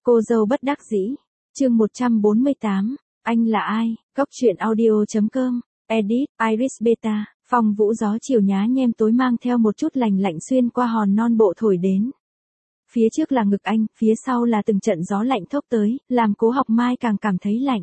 Cô dâu bất đắc dĩ. Chương 148. Anh là ai? Góc truyện audio.com. Edit, Iris Beta. Phong vũ gió chiều nhá nhem tối mang theo một chút lành lạnh xuyên qua hòn non bộ thổi đến. Phía trước là ngực anh, phía sau là từng trận gió lạnh thốc tới, làm Cố Học Mai càng cảm thấy lạnh.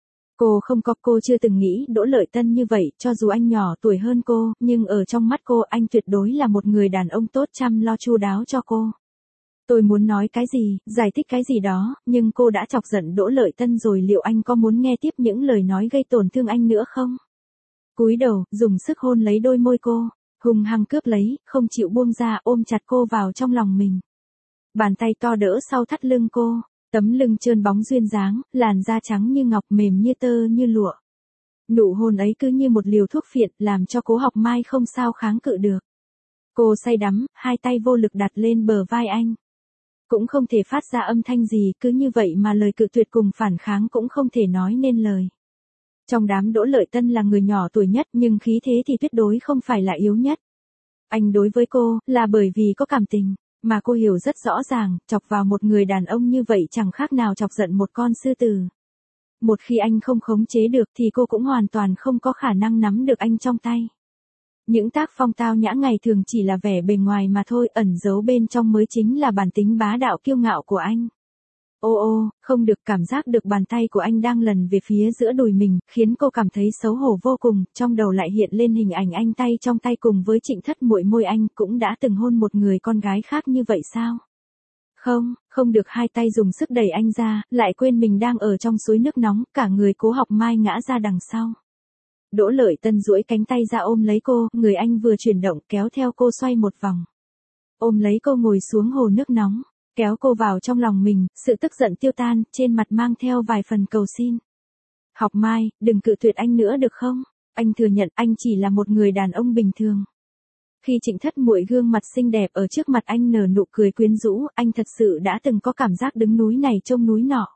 Cô chưa từng nghĩ Đỗ Lợi Tân như vậy, cho dù anh nhỏ tuổi hơn cô, nhưng ở trong mắt cô anh tuyệt đối là một người đàn ông tốt chăm lo chu đáo cho cô. Tôi muốn nói cái gì, giải thích cái gì đó, nhưng cô đã chọc giận Đỗ Lợi Tân rồi, liệu anh có muốn nghe tiếp những lời nói gây tổn thương anh nữa không? Cúi đầu, dùng sức hôn lấy đôi môi cô, hung hăng cướp lấy, không chịu buông ra, ôm chặt cô vào trong lòng mình. Bàn tay to đỡ sau thắt lưng cô, tấm lưng trơn bóng duyên dáng, làn da trắng như ngọc, mềm như tơ như lụa. Nụ hôn ấy cứ như một liều thuốc phiện, làm cho Cố Học Mai không sao kháng cự được. Cô say đắm, hai tay vô lực đặt lên bờ vai anh. Cũng không thể phát ra âm thanh gì, cứ như vậy mà lời cự tuyệt cùng phản kháng cũng không thể nói nên lời. Trong đám Đỗ Lợi Tân là người nhỏ tuổi nhất, nhưng khí thế thì tuyệt đối không phải là yếu nhất. Anh đối với cô, là bởi vì có cảm tình, mà cô hiểu rất rõ ràng, chọc vào một người đàn ông như vậy chẳng khác nào chọc giận một con sư tử. Một khi anh không khống chế được thì cô cũng hoàn toàn không có khả năng nắm được anh trong tay. Những tác phong tao nhã ngày thường chỉ là vẻ bề ngoài mà thôi, ẩn giấu bên trong mới chính là bản tính bá đạo kiêu ngạo của anh. Không được, cảm giác được bàn tay của anh đang lần về phía giữa đùi mình, khiến cô cảm thấy xấu hổ vô cùng, trong đầu lại hiện lên hình ảnh anh tay trong tay cùng với Trịnh Thất muội. Môi anh cũng đã từng hôn một người con gái khác như vậy sao? Không được, hai tay dùng sức đẩy anh ra, lại quên mình đang ở trong suối nước nóng, cả người Cố Học Mai ngã ra đằng sau. Đỗ Lợi Tân duỗi cánh tay ra ôm lấy cô, người anh vừa chuyển động kéo theo cô xoay một vòng. Ôm lấy cô ngồi xuống hồ nước nóng, kéo cô vào trong lòng mình, sự tức giận tiêu tan, trên mặt mang theo vài phần cầu xin. Học Mai, đừng cự tuyệt anh nữa được không? Anh thừa nhận anh chỉ là một người đàn ông bình thường. Khi Trịnh Thất muội gương mặt xinh đẹp ở trước mặt anh nở nụ cười quyến rũ, anh thật sự đã từng có cảm giác đứng núi này trông núi nọ.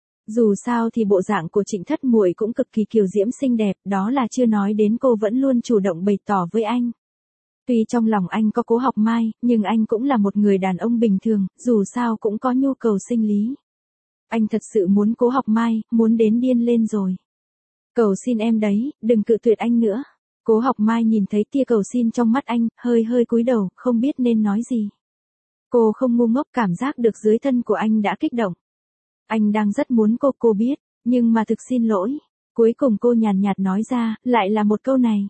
Dù sao thì bộ dạng của Trịnh Thất muội cũng cực kỳ kiều diễm xinh đẹp, đó là chưa nói đến cô vẫn luôn chủ động bày tỏ với anh. Tuy trong lòng anh có Cố Học Mai, nhưng anh cũng là một người đàn ông bình thường, dù sao cũng có nhu cầu sinh lý. Anh thật sự muốn Cố Học Mai, muốn đến điên lên rồi. Cầu xin em đấy, đừng cự tuyệt anh nữa. Cố Học Mai nhìn thấy tia cầu xin trong mắt anh, hơi cúi đầu, không biết nên nói gì. Cô không ngu ngốc, cảm giác được dưới thân của anh đã kích động. Anh đang rất muốn cô biết, nhưng mà thực xin lỗi. Cuối cùng cô nhàn nhạt nói ra, lại là một câu này.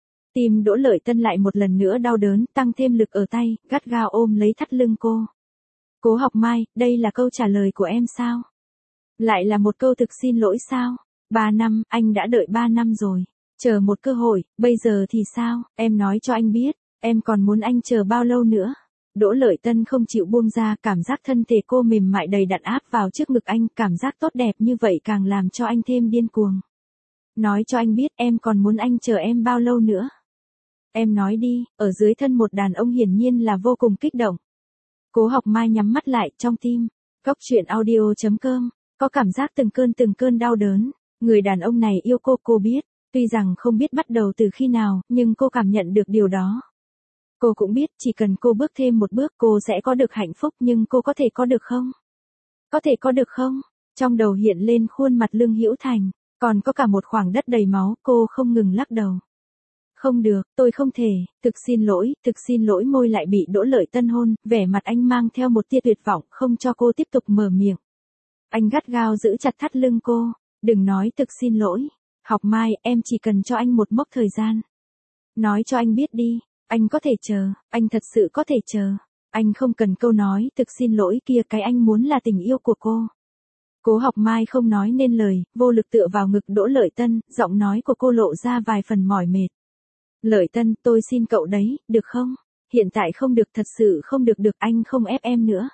Tim Đỗ Lợi Tân lại một lần nữa đau đớn, tăng thêm lực ở tay, gắt gao ôm lấy thắt lưng cô. Cố Học Mai, đây là câu trả lời của em sao? Lại là một câu thực xin lỗi sao? 3 năm, anh đã đợi 3 năm rồi. Chờ một cơ hội, bây giờ thì sao? Em nói cho anh biết, em còn muốn anh chờ bao lâu nữa? Đỗ Lợi Tân không chịu buông ra, cảm giác thân thể cô mềm mại đầy đặn áp vào trước ngực anh, cảm giác tốt đẹp như vậy càng làm cho anh thêm điên cuồng. Nói cho anh biết, em còn muốn anh chờ em bao lâu nữa? Em nói đi, ở dưới thân một đàn ông hiển nhiên là vô cùng kích động. Cố Học Mai nhắm mắt lại, trong tim. Góc truyện audio.com. Có cảm giác từng cơn đau đớn. Người đàn ông này yêu cô biết. Tuy rằng không biết bắt đầu từ khi nào, nhưng cô cảm nhận được điều đó. Cô cũng biết, chỉ cần cô bước thêm một bước cô sẽ có được hạnh phúc, nhưng cô có thể có được không? Có thể có được không? Trong đầu hiện lên khuôn mặt Lương Hữu Thành, còn có cả một khoảng đất đầy máu, cô không ngừng lắc đầu. Không được, tôi không thể, thực xin lỗi. Môi lại bị Đỗ Lợi Tân hôn, vẻ mặt anh mang theo một tia tuyệt vọng, không cho cô tiếp tục mở miệng. Anh gắt gao giữ chặt thắt lưng cô, đừng nói thực xin lỗi. Học Mai, em chỉ cần cho anh một mốc thời gian. Nói cho anh biết đi, anh có thể chờ, anh thật sự có thể chờ. Anh không cần câu nói thực xin lỗi kia, cái anh muốn là tình yêu của cô. Cố Học Mai không nói nên lời, vô lực tựa vào ngực Đỗ Lợi Tân, giọng nói của cô lộ ra vài phần mỏi mệt. Lợi Tân, tôi xin cậu đấy, được không? Hiện tại không được, thật sự không được, anh không ép em nữa.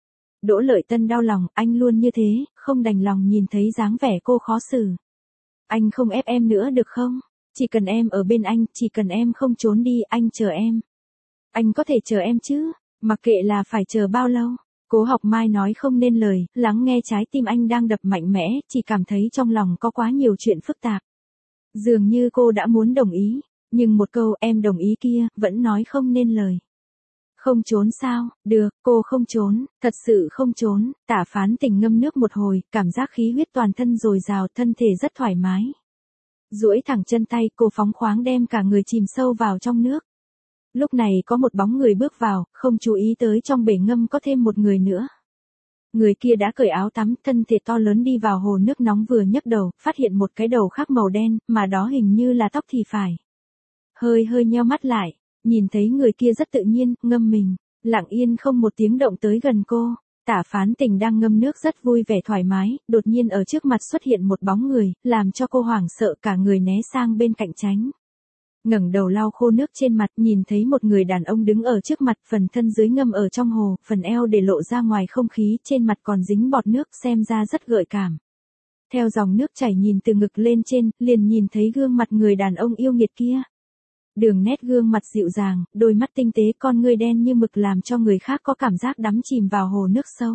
Đỗ Lợi Tân đau lòng, anh luôn như thế, không đành lòng nhìn thấy dáng vẻ cô khó xử. Anh không ép em nữa được không? Chỉ cần em ở bên anh, chỉ cần em không trốn đi, anh chờ em. Anh có thể chờ em chứ, mặc kệ là phải chờ bao lâu. Cố Học Mai nói không nên lời, lắng nghe trái tim anh đang đập mạnh mẽ, chỉ cảm thấy trong lòng có quá nhiều chuyện phức tạp. Dường như cô đã muốn đồng ý, nhưng một câu em đồng ý kia, vẫn nói không nên lời. Không trốn sao, được, cô không trốn, thật sự không trốn, Tả Phán Tình ngâm nước một hồi, cảm giác khí huyết toàn thân dồi dào, thân thể rất thoải mái. Duỗi thẳng chân tay, cô phóng khoáng đem cả người chìm sâu vào trong nước. Lúc này có một bóng người bước vào, không chú ý tới trong bể ngâm có thêm một người nữa. Người kia đã cởi áo tắm, thân thể to lớn đi vào hồ nước nóng vừa nhấc đầu, phát hiện một cái đầu khác màu đen, mà đó hình như là tóc thì phải. Hơi nheo mắt lại, nhìn thấy người kia rất tự nhiên, ngâm mình, lặng yên không một tiếng động tới gần cô. Tả Phán Tình đang ngâm nước rất vui vẻ thoải mái, đột nhiên ở trước mặt xuất hiện một bóng người, làm cho cô hoảng sợ cả người né sang bên cạnh tránh. Ngẩng đầu lau khô nước trên mặt, nhìn thấy một người đàn ông đứng ở trước mặt, phần thân dưới ngâm ở trong hồ, phần eo để lộ ra ngoài không khí, trên mặt còn dính bọt nước, xem ra rất gợi cảm. Theo dòng nước chảy nhìn từ ngực lên trên, liền nhìn thấy gương mặt người đàn ông yêu nghiệt kia. Đường nét gương mặt dịu dàng, đôi mắt tinh tế, con ngươi đen như mực làm cho người khác có cảm giác đắm chìm vào hồ nước sâu.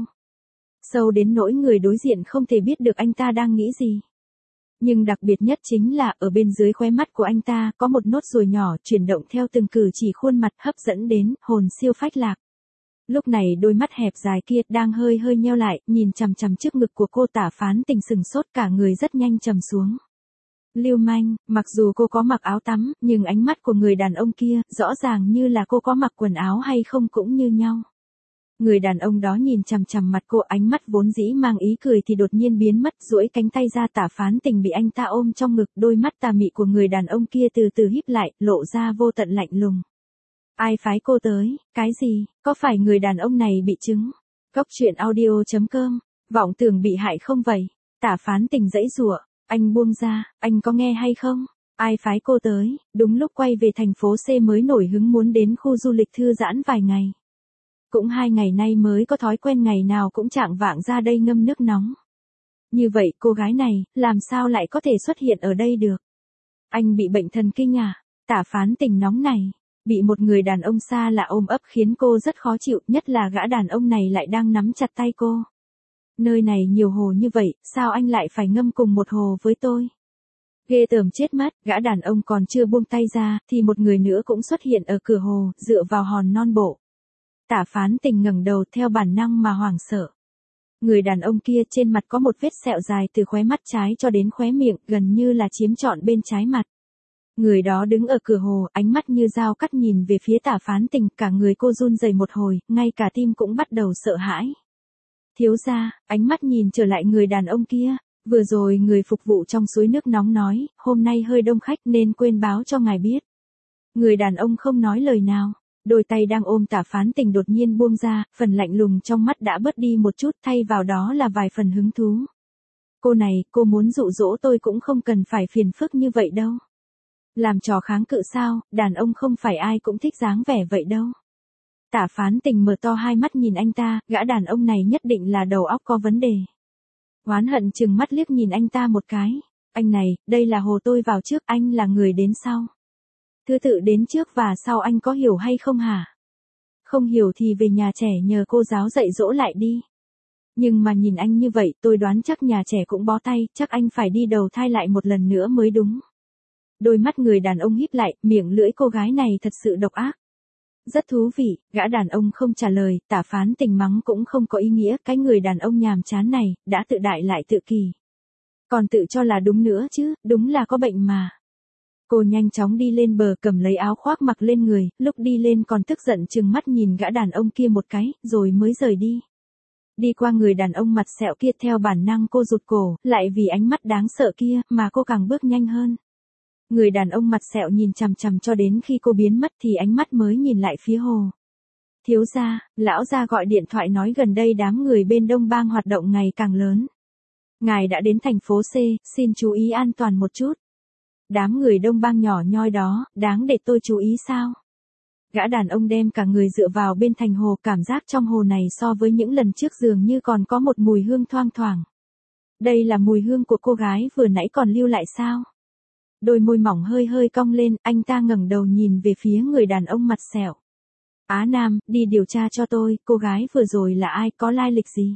Sâu đến nỗi người đối diện không thể biết được anh ta đang nghĩ gì. Nhưng đặc biệt nhất chính là ở bên dưới khóe mắt của anh ta có một nốt ruồi nhỏ chuyển động theo từng cử chỉ khuôn mặt hấp dẫn đến hồn siêu phách lạc. Lúc này đôi mắt hẹp dài kia đang hơi nheo lại, nhìn chằm chằm trước ngực của cô. Tả Phán Tình sừng sốt, cả người rất nhanh trầm xuống. Lưu manh, mặc dù cô có mặc áo tắm, nhưng ánh mắt của người đàn ông kia, rõ ràng như là cô có mặc quần áo hay không cũng như nhau. Người đàn ông đó nhìn chằm chằm mặt cô, ánh mắt vốn dĩ mang ý cười thì đột nhiên biến mất, duỗi cánh tay ra. Tả Phán Tình bị anh ta ôm trong ngực, đôi mắt tà mị của người đàn ông kia từ từ híp lại, lộ ra vô tận lạnh lùng. Ai phái cô tới, cái gì, có phải người đàn ông này bị chứng? Góc truyện audio.com, vọng tưởng bị hại không vậy? Tả Phán Tình giãy giụa, anh buông ra, anh có nghe hay không? Ai phái cô tới? Đúng lúc quay về thành phố C mới nổi hứng muốn đến khu du lịch thư giãn vài ngày. Cũng 2 ngày nay mới có thói quen ngày nào cũng chạng vạng ra đây ngâm nước nóng. Như vậy cô gái này, làm sao lại có thể xuất hiện ở đây được? Anh bị bệnh thần kinh à? Tả Phán Tình nóng này, bị một người đàn ông xa lạ ôm ấp khiến cô rất khó chịu, nhất là gã đàn ông này lại đang nắm chặt tay cô. Nơi này nhiều hồ như vậy, sao anh lại phải ngâm cùng một hồ với tôi? Ghê tởm chết mất, gã đàn ông còn chưa buông tay ra, thì một người nữa cũng xuất hiện ở cửa hồ, dựa vào hòn non bộ. Tả Phán Tình ngẩng đầu theo bản năng mà hoảng sợ. Người đàn ông kia trên mặt có một vết sẹo dài từ khóe mắt trái cho đến khóe miệng, gần như là chiếm trọn bên trái mặt. Người đó đứng ở cửa hồ, ánh mắt như dao cắt nhìn về phía Tả Phán Tình, cả người cô run rẩy một hồi, ngay cả tim cũng bắt đầu sợ hãi. Thiếu gia, ánh mắt nhìn trở lại người đàn ông kia, vừa rồi người phục vụ trong suối nước nóng nói, hôm nay hơi đông khách nên quên báo cho ngài biết. Người đàn ông không nói lời nào. Đôi tay đang ôm Tả Phán Tình đột nhiên buông ra, phần lạnh lùng trong mắt đã bớt đi một chút, thay vào đó là vài phần hứng thú. Cô này, cô muốn dụ dỗ tôi cũng không cần phải phiền phức như vậy đâu. Làm trò kháng cự sao, đàn ông không phải ai cũng thích dáng vẻ vậy đâu. Tả Phán Tình mở to hai mắt nhìn anh ta, gã đàn ông này nhất định là đầu óc có vấn đề. Oán hận chừng mắt liếc nhìn anh ta một cái. Anh này, đây là hồ tôi vào trước, anh là người đến sau. Thứ tự đến trước và sau anh có hiểu hay không hả? Không hiểu thì về nhà trẻ nhờ cô giáo dạy dỗ lại đi. Nhưng mà nhìn anh như vậy tôi đoán chắc nhà trẻ cũng bó tay, chắc anh phải đi đầu thai lại một lần nữa mới đúng. Đôi mắt người đàn ông híp lại, miệng lưỡi cô gái này thật sự độc ác. Rất thú vị, gã đàn ông không trả lời, Tả Phán Tình mắng cũng không có ý nghĩa, cái người đàn ông nhàm chán này, đã tự đại lại tự kỳ. Còn tự cho là đúng nữa chứ, đúng là có bệnh mà. Cô nhanh chóng đi lên bờ cầm lấy áo khoác mặc lên người, lúc đi lên còn tức giận trừng mắt nhìn gã đàn ông kia một cái, rồi mới rời đi. Đi qua người đàn ông mặt sẹo kia theo bản năng cô rụt cổ, lại vì ánh mắt đáng sợ kia mà cô càng bước nhanh hơn. Người đàn ông mặt sẹo nhìn chằm chằm cho đến khi cô biến mất thì ánh mắt mới nhìn lại phía hồ. Thiếu gia, lão gia gọi điện thoại nói gần đây đám người bên Đông Bang hoạt động ngày càng lớn. Ngài đã đến thành phố C, xin chú ý an toàn một chút. Đám người Đông Bang nhỏ nhoi đó, đáng để tôi chú ý sao? Gã đàn ông đem cả người dựa vào bên thành hồ, cảm giác trong hồ này so với những lần trước dường như còn có một mùi hương thoang thoảng. Đây là mùi hương của cô gái vừa nãy còn lưu lại sao? Đôi môi mỏng hơi cong lên, anh ta ngẩng đầu nhìn về phía người đàn ông mặt sẹo. Á Nam, đi điều tra cho tôi, cô gái vừa rồi là ai, có lai lịch gì?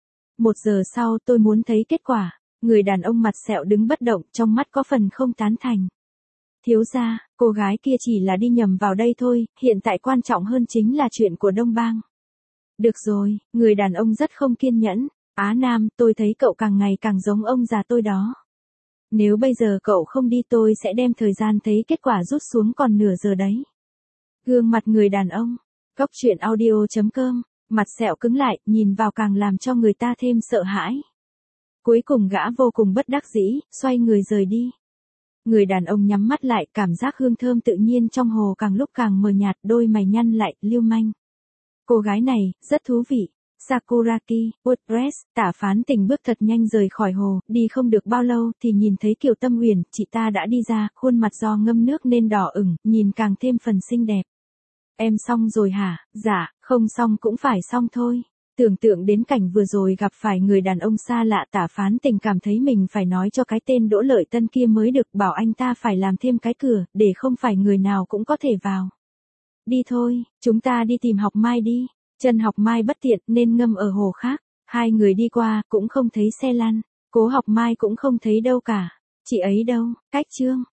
1 giờ sau tôi muốn thấy kết quả. Người đàn ông mặt sẹo đứng bất động, trong mắt có phần không tán thành. Thiếu gia, cô gái kia chỉ là đi nhầm vào đây thôi, hiện tại quan trọng hơn chính là chuyện của Đông Bang. Được rồi, người đàn ông rất không kiên nhẫn. Á Nam, tôi thấy cậu càng ngày càng giống ông già tôi đó. Nếu bây giờ cậu không đi tôi sẽ đem thời gian thấy kết quả rút xuống còn nửa giờ đấy. Gương mặt người đàn ông. Góc truyện audio.com. Mặt sẹo cứng lại, nhìn vào càng làm cho người ta thêm sợ hãi. Cuối cùng gã vô cùng bất đắc dĩ, xoay người rời đi. Người đàn ông nhắm mắt lại, cảm giác hương thơm tự nhiên trong hồ càng lúc càng mờ nhạt, đôi mày nhăn lại, lưu manh. Cô gái này, rất thú vị. Sakuraki, WordPress, Tả Phán Tình bước thật nhanh rời khỏi hồ, đi không được bao lâu thì nhìn thấy Kiều Tâm Huyền, chị ta đã đi ra, khuôn mặt do ngâm nước nên đỏ ửng, nhìn càng thêm phần xinh đẹp. Em xong rồi hả? Dạ, không xong cũng phải xong thôi. Tưởng tượng đến cảnh vừa rồi gặp phải người đàn ông xa lạ, Tả Phán Tình cảm thấy mình phải nói cho cái tên Đỗ Lợi Tân kia mới được, bảo anh ta phải làm thêm cái cửa, để không phải người nào cũng có thể vào. Đi thôi, chúng ta đi tìm Học Mai đi. Chân Học Mai bất tiện nên ngâm ở hồ khác. Hai người đi qua cũng không thấy xe lăn. Cố Học Mai cũng không thấy đâu cả. Chị ấy đâu? Cách Trương.